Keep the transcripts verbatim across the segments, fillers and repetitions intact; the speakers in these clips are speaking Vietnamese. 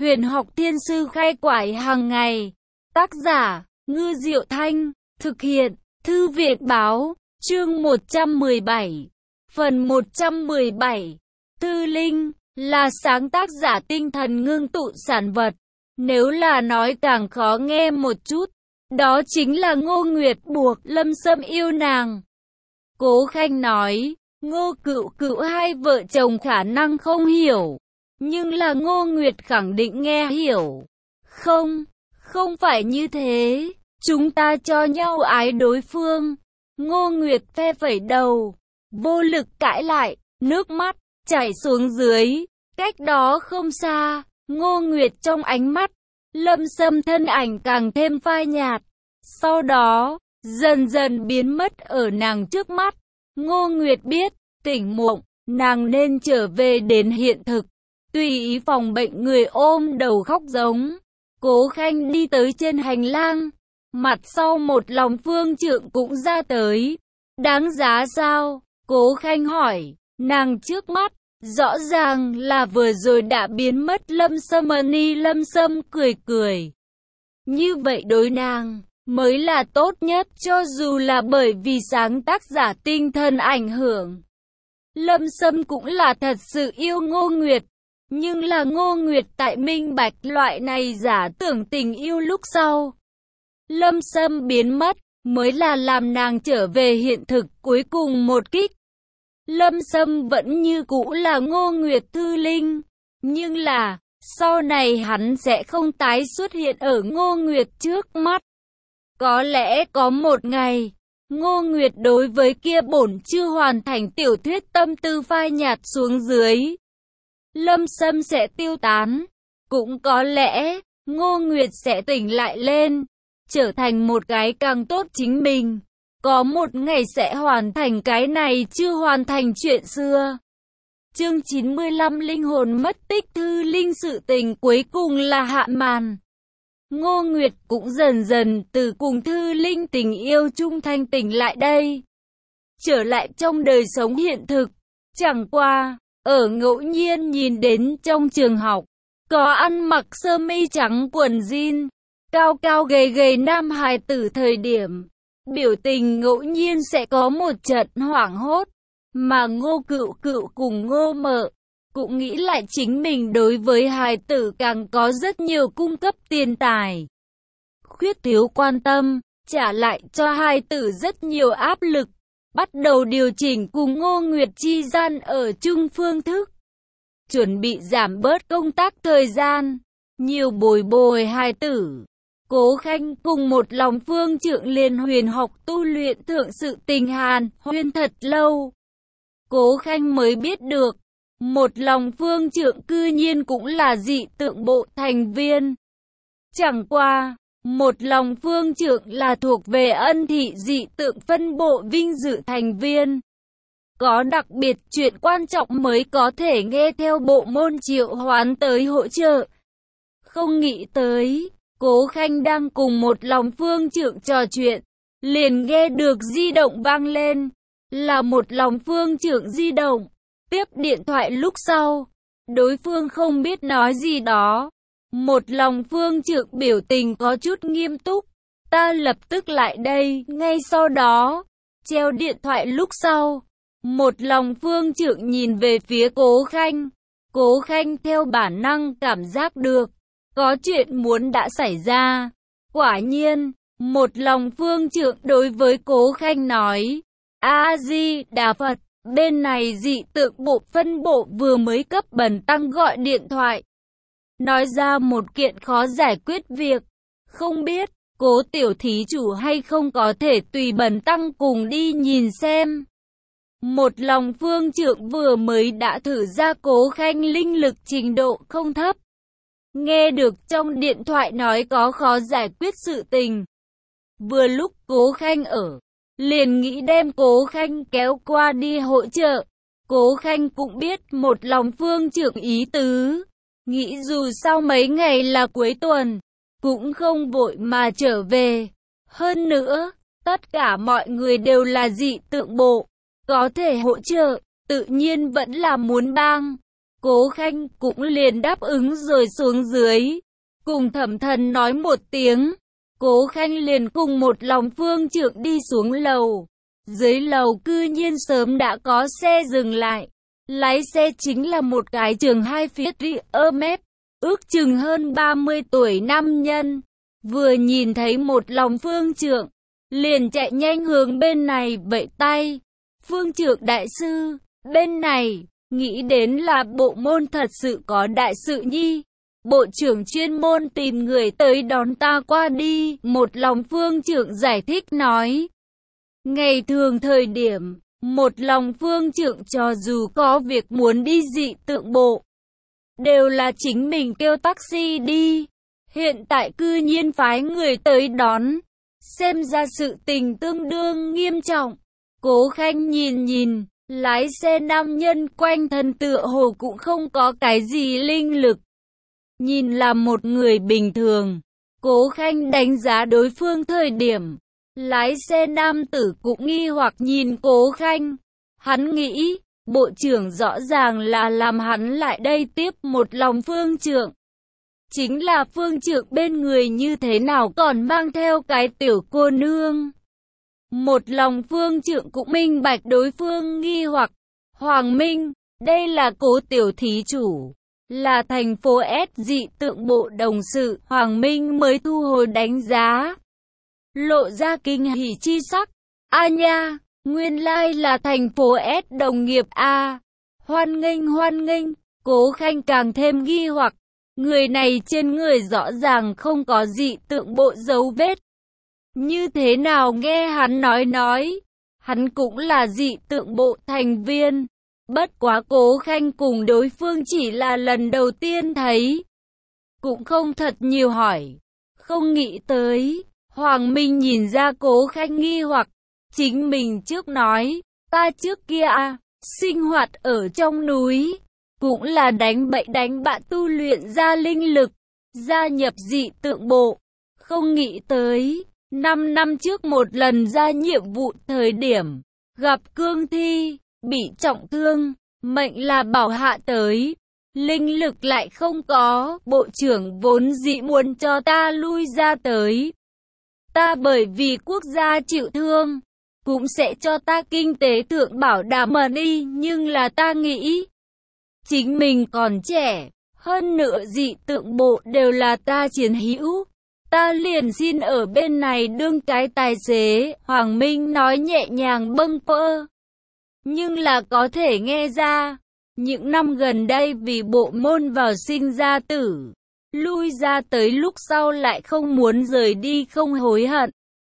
Huyền học thiên sư khai quải hàng ngày. Tác giả, Ngư Diệu Thanh. Thực hiện, Thư viện báo. Chương một trăm mười bảy. Phần một trăm mười bảy. Thư linh, là sáng tác giả tinh thần ngưng tụ sản vật. Nếu là nói càng khó nghe một chút, đó chính là Ngô Nguyệt buộc Lâm Sâm yêu nàng. Cố Khanh nói, Ngô Cựu Cựu hai vợ chồng khả năng không hiểu, nhưng là Ngô Nguyệt khẳng định nghe hiểu. Không, không phải như thế, chúng ta cho nhau ái đối phương. Ngô Nguyệt phe phẩy đầu, vô lực cãi lại, nước mắt chảy xuống dưới. Cách đó không xa, Ngô Nguyệt trong ánh mắt, Lâm Sâm thân ảnh càng thêm phai nhạt. Sau đó, dần dần biến mất ở nàng trước mắt. Ngô Nguyệt biết, tỉnh mộng, nàng nên trở về đến hiện thực. Tùy ý phòng bệnh người ôm đầu khóc giống. Cố Khanh đi tới trên hành lang. Mặt sau một lòng phương trượng cũng ra tới. Đáng giá sao? Cố Khanh hỏi. Nàng trước mắt, rõ ràng là vừa rồi đã biến mất Lâm Sâm. Ni Lâm Sâm cười cười. Như vậy đối nàng mới là tốt nhất, cho dù là bởi vì sáng tác giả tinh thần ảnh hưởng. Lâm Sâm cũng là thật sự yêu Ngô Nguyệt, nhưng là Ngô Nguyệt tại minh bạch loại này giả tưởng tình yêu lúc sau. Lâm Sâm biến mất, mới là làm nàng trở về hiện thực cuối cùng một kích. Lâm Sâm vẫn như cũ là Ngô Nguyệt thư linh, nhưng là, sau này hắn sẽ không tái xuất hiện ở Ngô Nguyệt trước mắt. Có lẽ có một ngày, Ngô Nguyệt đối với kia bổn chưa hoàn thành tiểu thuyết tâm tư phai nhạt xuống dưới. Lâm Sâm sẽ tiêu tán. Cũng có lẽ, Ngô Nguyệt sẽ tỉnh lại lên, trở thành một cái càng tốt chính mình. Có một ngày sẽ hoàn thành cái này chưa hoàn thành chuyện xưa. Chương chín mươi lăm Linh hồn mất tích thư linh sự tình cuối cùng là hạ màn. Ngô Nguyệt cũng dần dần từ cùng thư linh tình yêu trung thanh tỉnh lại đây. Trở lại trong đời sống hiện thực. Chẳng qua, ở ngẫu nhiên nhìn đến trong trường học, có ăn mặc sơ mi trắng quần jean, cao cao gầy gầy nam hài tử thời điểm. Biểu tình ngẫu nhiên sẽ có một trận hoảng hốt. Mà Ngô Cựu Cựu cùng Ngô Mợ cũng nghĩ lại chính mình đối với hài tử càng có rất nhiều cung cấp tiền tài. Khuyết thiếu quan tâm, trả lại cho hài tử rất nhiều áp lực. Bắt đầu điều chỉnh cùng Ngô Nguyệt chi gian ở chung phương thức. Chuẩn bị giảm bớt công tác thời gian, nhiều bồi bồi hài tử. Cố Khanh cùng một lòng phương trượng liền huyền học tu luyện thượng sự tình hàn, huyên thật lâu. Cố Khanh mới biết được, một lòng phương trượng cư nhiên cũng là dị tượng bộ thành viên. Chẳng qua, một lòng phương trượng là thuộc về ân thị dị tượng phân bộ vinh dự thành viên. Có đặc biệt chuyện quan trọng mới có thể nghe theo bộ môn triệu hoán tới hỗ trợ. Không nghĩ tới, Cố Khanh đang cùng một lòng phương trượng trò chuyện, liền nghe được di động vang lên. Là một lòng phương trượng di động. Tiếp điện thoại lúc sau, đối phương không biết nói gì đó. Một lòng phương trượng biểu tình có chút nghiêm túc. Ta lập tức lại đây. Ngay sau đó, treo điện thoại lúc sau, một lòng phương trượng nhìn về phía Cố Khanh. Cố Khanh theo bản năng cảm giác được có chuyện muốn đã xảy ra. Quả nhiên, một lòng phương trượng đối với Cố Khanh nói, A-di-đà Phật, bên này dị tượng bộ phân bộ vừa mới cấp bần tăng gọi điện thoại. Nói ra một kiện khó giải quyết việc. Không biết, Cố tiểu thí chủ hay không có thể tùy bần tăng cùng đi nhìn xem. Một lòng phương trượng vừa mới đã thử ra Cố Khanh linh lực trình độ không thấp. Nghe được trong điện thoại nói có khó giải quyết sự tình. Vừa lúc Cố Khanh ở, liền nghĩ đem Cố Khanh kéo qua đi hỗ trợ. Cố Khanh cũng biết một lòng phương trượng ý tứ. Nghĩ dù sau mấy ngày là cuối tuần, cũng không vội mà trở về. Hơn nữa, tất cả mọi người đều là dị tượng bộ. Có thể hỗ trợ, tự nhiên vẫn là muốn bang. Cố Khanh cũng liền đáp ứng rồi xuống dưới, cùng Thẩm Thần nói một tiếng. Cố Khanh liền cùng một lòng phương trượng đi xuống lầu. Dưới lầu cư nhiên sớm đã có xe dừng lại. Lái xe chính là một cái trường hai phía Riermep, ước chừng hơn ba mươi tuổi nam nhân. Vừa nhìn thấy một lòng phương trượng, liền chạy nhanh hướng bên này vẫy tay. Phương trượng đại sư, bên này, nghĩ đến là bộ môn thật sự có đại sự nhi. Bộ trưởng chuyên môn tìm người tới đón ta qua đi, một lòng phương trượng giải thích nói. Ngày thường thời điểm, một lòng phương trượng cho dù có việc muốn đi dị tượng bộ, đều là chính mình kêu taxi đi. Hiện tại cư nhiên phái người tới đón, xem ra sự tình tương đương nghiêm trọng. Cố Khanh nhìn nhìn, lái xe nam nhân quanh thân tựa hồ cũng không có cái gì linh lực. Nhìn là một người bình thường, Cố Khanh đánh giá đối phương thời điểm. Lái xe nam tử cũng nghi hoặc nhìn Cố Khanh. Hắn nghĩ, bộ trưởng rõ ràng là làm hắn lại đây tiếp một lòng phương trượng. Chính là phương trượng bên người như thế nào còn mang theo cái tiểu cô nương. Một lòng phương trượng cũng minh bạch đối phương nghi hoặc. Hoàng Minh, đây là Cố tiểu thí chủ, là thành phố S dị tượng bộ đồng sự. Hoàng Minh mới thu hồi đánh giá, lộ ra kinh hỉ chi sắc. A nha, nguyên lai là thành phố S đồng nghiệp A. Hoan nghênh hoan nghênh. Cố Khanh càng thêm nghi hoặc, người này trên người rõ ràng không có dị tượng bộ dấu vết. Như thế nào nghe hắn nói nói, hắn cũng là dị tượng bộ thành viên. Bất quá Cố Khanh cùng đối phương chỉ là lần đầu tiên thấy, cũng không thật nhiều hỏi. Không nghĩ tới, Hoàng Minh nhìn ra Cố Khanh nghi hoặc, chính mình trước nói, ta trước kia à, sinh hoạt ở trong núi, cũng là đánh bậy đánh bạ tu luyện ra linh lực, gia nhập dị tượng bộ. Không nghĩ tới, năm năm trước một lần ra nhiệm vụ thời điểm, gặp cương thi, bị trọng thương, mệnh là bảo hạ tới. Linh lực lại không có, bộ trưởng vốn dĩ muốn cho ta lui ra tới. Ta bởi vì quốc gia chịu thương, cũng sẽ cho ta kinh tế thượng bảo đảm mần y, nhưng là ta nghĩ, chính mình còn trẻ, hơn nữa dị tượng bộ đều là ta chiến hữu. Ta liền xin ở bên này đương cái tài xế. Hoàng Minh nói nhẹ nhàng bâng quơ, nhưng là có thể nghe ra, những năm gần đây vì bộ môn vào sinh ra tử, lui ra tới lúc sau lại không muốn rời đi không hối hận.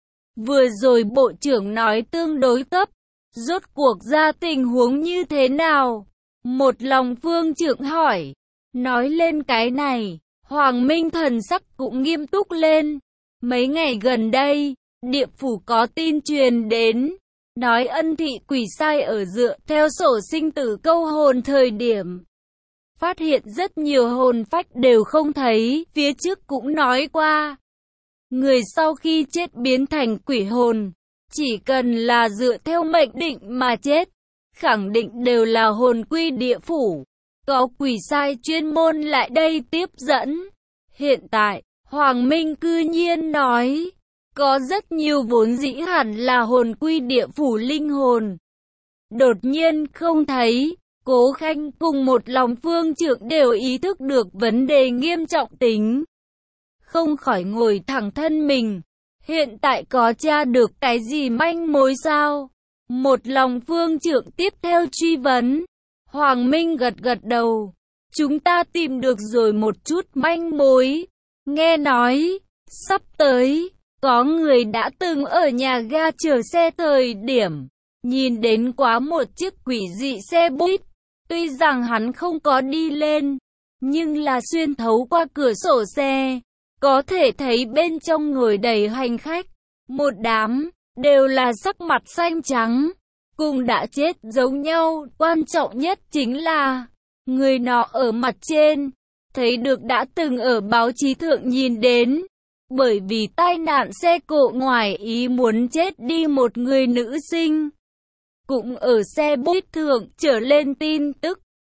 Vừa rồi bộ trưởng nói tương đối cấp, rốt cuộc ra tình huống như thế nào? Một lòng phương trưởng hỏi. Nói lên cái này, Hoàng Minh thần sắc cũng nghiêm túc lên. Mấy ngày gần đây, địa phủ có tin truyền đến, nói Ân thị quỷ sai ở dựa theo sổ sinh tử câu hồn thời điểm, phát hiện rất nhiều hồn phách đều không thấy. Phía trước cũng nói qua, người sau khi chết biến thành quỷ hồn, chỉ cần là dựa theo mệnh định mà chết, khẳng định đều là hồn quy địa phủ. Có quỷ sai chuyên môn lại đây tiếp dẫn. Hiện tại, Hoàng Minh cư nhiên nói, có rất nhiều vốn dĩ hẳn là hồn quy địa phủ linh hồn, đột nhiên không thấy. Cố Khanh cùng một lòng phương trưởng đều ý thức được vấn đề nghiêm trọng tính, không khỏi ngồi thẳng thân mình. Hiện tại có tra được cái gì manh mối sao? Một lòng phương trưởng tiếp theo truy vấn. Hoàng Minh gật gật đầu. Chúng ta tìm được rồi một chút manh mối. Nghe nói, sắp tới, có người đã từng ở nhà ga chờ xe thời điểm, nhìn đến quá một chiếc quỷ dị xe buýt. Tuy rằng hắn không có đi lên, nhưng là xuyên thấu qua cửa sổ xe, có thể thấy bên trong ngồi đầy hành khách. Một đám, đều là sắc mặt xanh trắng, cùng đã chết giống nhau. Quan trọng nhất chính là, người nọ ở mặt trên, thấy được đã từng ở báo chí thượng nhìn đến, bởi vì tai nạn xe cộ ngoài ý muốn chết đi một người nữ sinh. Cũng ở xe buýt thượng trở lên tin tức,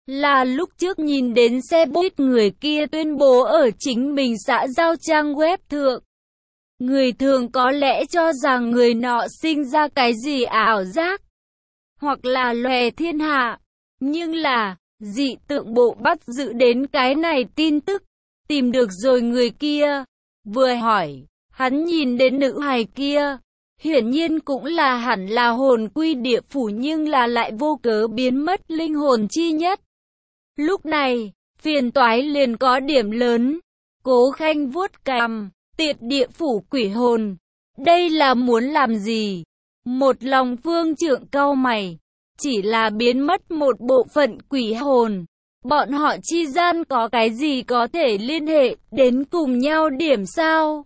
Là lúc trước nhìn đến xe buýt người kia tuyên bố ở chính mình xã giao trang web thượng. Người thường có lẽ cho rằng người nọ sinh ra cái gì ảo giác, hoặc là lòe thiên hạ. Nhưng là, dị tượng bộ bắt giữ đến cái này tin tức, tìm được rồi người kia. Vừa hỏi, hắn nhìn đến nữ hài kia, hiển nhiên cũng là hẳn là hồn quy địa phủ nhưng là lại vô cớ biến mất linh hồn chi nhất. Lúc này, phiền toái liền có điểm lớn. Cố Khanh vuốt cằm, tiệt địa phủ quỷ hồn. Đây là muốn làm gì? Một lòng phương trượng cau mày. Chỉ là biến mất một bộ phận quỷ hồn. Bọn họ chi gian có cái gì có thể liên hệ đến cùng nhau điểm sao?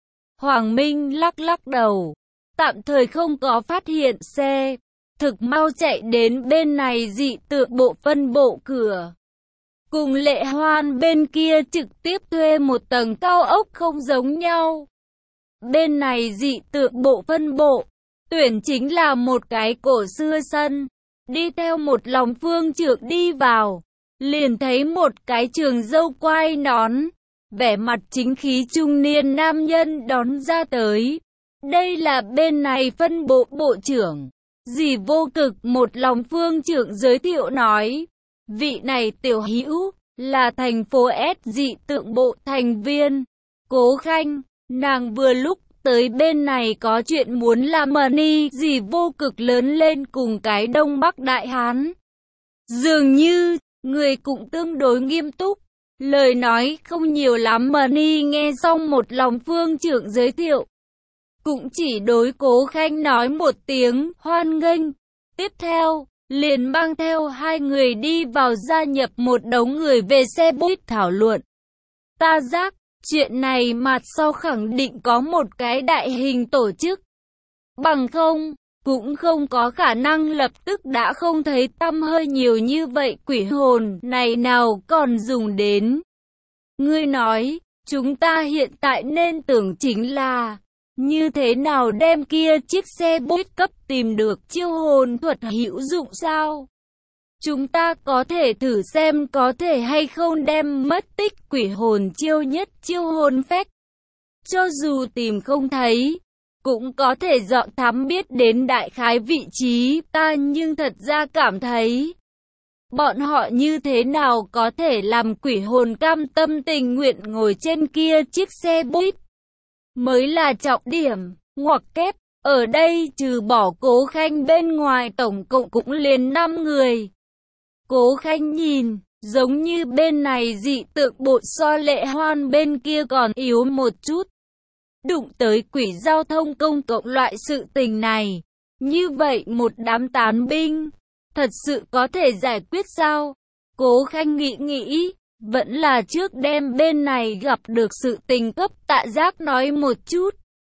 Hoàng Minh lắc lắc đầu. Tạm thời không có phát hiện xe. Thực mau chạy đến bên này dị tượng bộ phân bộ cửa. Cùng Lệ Hoan bên kia trực tiếp thuê một tầng cao ốc không giống nhau. Bên này dị tượng bộ phân bộ, tuyển chính là một cái cổ xưa sân. Đi theo một lòng phương trượng đi vào, liền thấy một cái trường dâu quai nón, vẻ mặt chính khí trung niên nam nhân đón ra tới. Đây là bên này phân bộ bộ trưởng. Dì Vô Cực một lòng phương trượng giới thiệu nói. Vị này tiểu hữu là thành phố S dị tượng bộ thành viên. Cố Khanh, nàng vừa lúc tới bên này có chuyện muốn làm money. Dì Vô Cực lớn lên cùng cái Đông Bắc Đại Hán. Dường như, người cũng tương đối nghiêm túc. Lời nói không nhiều lắm. Money nghe xong một lòng phương trưởng giới thiệu. Cũng chỉ đối Cố Khanh nói một tiếng hoan nghênh. Tiếp theo, liền mang theo hai người đi vào gia nhập một đống người về xe buýt thảo luận. Ta giác, chuyện này mặt sau khẳng định có một cái đại hình tổ chức. Bằng không, cũng không có khả năng lập tức đã không thấy tăm hơi nhiều như vậy quỷ hồn này nào còn dùng đến. Ngươi nói, chúng ta hiện tại nên tưởng chính là như thế nào đem kia chiếc xe buýt cấp tìm được chiêu hồn thuật hữu dụng sao? Chúng ta có thể thử xem có thể hay không đem mất tích quỷ hồn chiêu nhất chiêu hồn phách. Cho dù tìm không thấy, cũng có thể dọn thám biết đến đại khái vị trí ta, nhưng thật ra cảm thấy bọn họ như thế nào có thể làm quỷ hồn cam tâm tình nguyện ngồi trên kia chiếc xe buýt mới là trọng điểm. Ngoặc kép, ở đây trừ bỏ Cố Khanh bên ngoài tổng cộng cũng liền năm người. Cố Khanh nhìn, giống như bên này dị tượng bộ so Lệ Hoan bên kia còn yếu một chút. Đụng tới quỷ giao thông công cộng loại sự tình này, như vậy một đám tán binh, thật sự có thể giải quyết sao? Cố Khanh nghĩ nghĩ, vẫn là trước đem bên này gặp được sự tình cấp Tạ Giác nói một chút.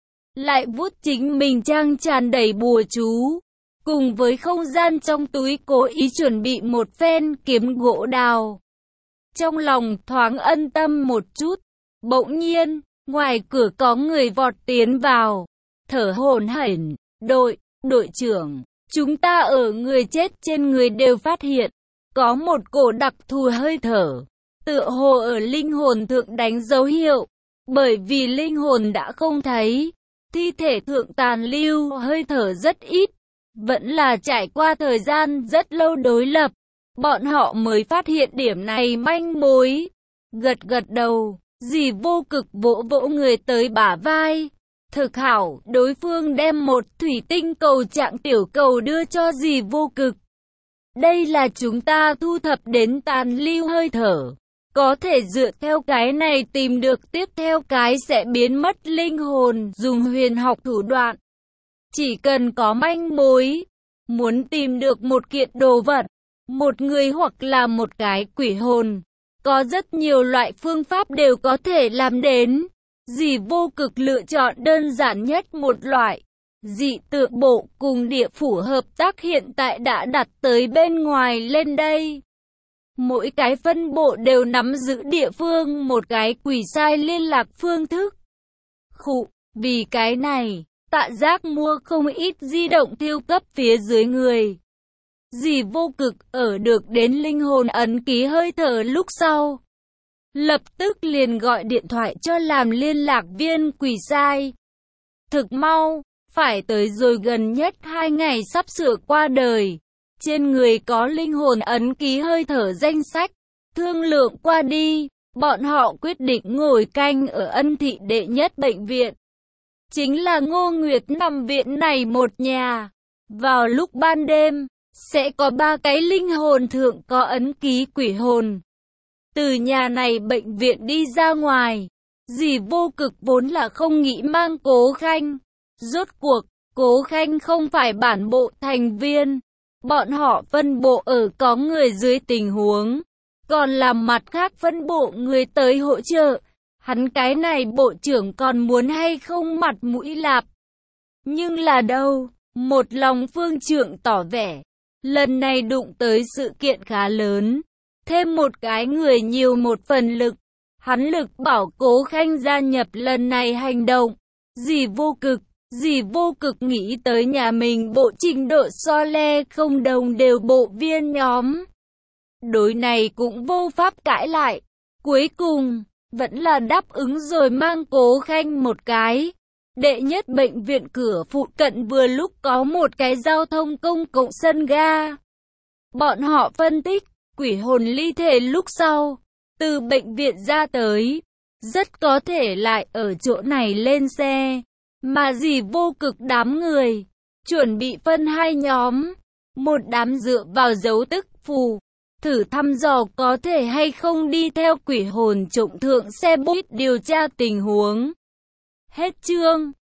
Lại vuốt chính mình trang tràn đầy bùa chú, cùng với không gian trong túi cố ý chuẩn bị một phen kiếm gỗ đào. Trong lòng thoáng ân tâm một chút, bỗng nhiên, ngoài cửa có người vọt tiến vào, thở hổn hển, đội, đội trưởng, chúng ta ở người chết trên người đều phát hiện, có một cổ đặc thù hơi thở, tựa hồ ở linh hồn thượng đánh dấu hiệu, bởi vì linh hồn đã không thấy, thi thể thượng tàn lưu hơi thở rất ít, vẫn là trải qua thời gian rất lâu đối lập, bọn họ mới phát hiện điểm này manh mối. Gật gật đầu, dì Vô Cực vỗ vỗ người tới bả vai. Thực hảo, đối phương đem một thủy tinh cầu trạng tiểu cầu đưa cho dì Vô Cực. Đây là chúng ta thu thập đến tàn lưu hơi thở. Có thể dựa theo cái này tìm được tiếp theo cái sẽ biến mất linh hồn dùng huyền học thủ đoạn. Chỉ cần có manh mối, muốn tìm được một kiện đồ vật, một người hoặc là một cái quỷ hồn, có rất nhiều loại phương pháp đều có thể làm đến. Dì Vô Cực lựa chọn đơn giản nhất một loại. Dị tượng bộ cùng địa phủ hợp tác hiện tại đã đặt tới bên ngoài lên đây. Mỗi cái phân bộ đều nắm giữ địa phương một cái quỷ sai liên lạc phương thức. Khụ, vì cái này, Tạ Giác mua không ít di động thiêu cấp phía dưới người. Dì Vô Cực ở được đến linh hồn ấn ký hơi thở lúc sau, lập tức liền gọi điện thoại cho làm liên lạc viên Quỷ Sai. Thực mau, phải tới rồi, gần nhất hai ngày sắp sửa qua đời. Trên người có linh hồn ấn ký hơi thở danh sách. Thương lượng qua đi, bọn họ quyết định ngồi canh ở Ân Thị đệ nhất bệnh viện. Chính là Ngô Nguyệt nằm viện này một nhà. Vào lúc ban đêm, sẽ có ba cái linh hồn thượng có ấn ký quỷ hồn từ nhà này bệnh viện đi ra ngoài. Dì Vô Cực vốn là không nghĩ mang Cố Khanh. Rốt cuộc, Cố Khanh không phải bản bộ thành viên. Bọn họ phân bộ ở có người dưới tình huống, còn làm mặt khác phân bộ người tới hỗ trợ. Hắn cái này bộ trưởng còn muốn hay không mặt mũi lạp. Nhưng là đâu, một lòng phương trượng tỏ vẻ. Lần này đụng tới sự kiện khá lớn. Thêm một cái người nhiều một phần lực. Hắn lực bảo Cố Khanh gia nhập lần này hành động. Dì Vô Cực, dì Vô Cực nghĩ tới nhà mình bộ trình độ so le không đồng đều bộ viên nhóm. Đối này cũng vô pháp cãi lại. Cuối cùng, vẫn là đáp ứng rồi mang Cố Khanh một cái. Đệ nhất bệnh viện cửa phụ cận vừa lúc có một cái giao thông công cộng sân ga. Bọn họ phân tích, quỷ hồn ly thể lúc sau, từ bệnh viện ra tới, rất có thể lại ở chỗ này lên xe. Mà dì Vô Cực đám người, chuẩn bị phân hai nhóm. Một đám dựa vào dấu tức phù, thử thăm dò có thể hay không đi theo quỷ hồn trộm thượng xe buýt điều tra tình huống. Hết chương.